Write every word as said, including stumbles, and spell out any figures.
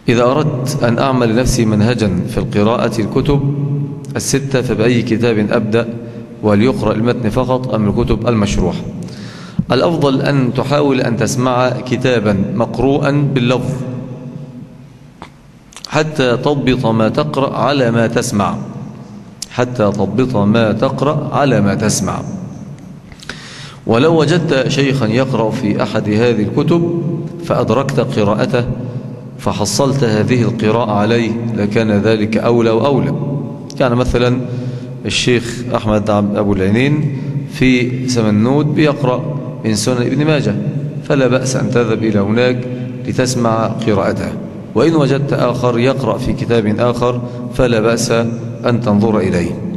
إذا أردت أن أعمل لنفسي منهجا في القراءة الكتب الستة فبأي كتاب أبدأ؟ وليقرأ المتن فقط أم الكتب المشروحة؟ الأفضل أن تحاول أن تسمع كتابا مقروءا باللفظ حتى تضبط ما تقرأ على ما تسمع حتى تضبط ما تقرأ على ما تسمع. ولو وجدت شيخا يقرأ في أحد هذه الكتب فأدركت قراءته فحصلت هذه القراءة عليه لكان ذلك أولى وأولى. يعني مثلا الشيخ أحمد أبو العينين في سمنود بيقرأ من سنن ابن ماجه، فلا بأس أن تذهب إلى هناك لتسمع قراءته. وإن وجدت آخر يقرأ في كتاب آخر فلا بأس أن تنظر إليه.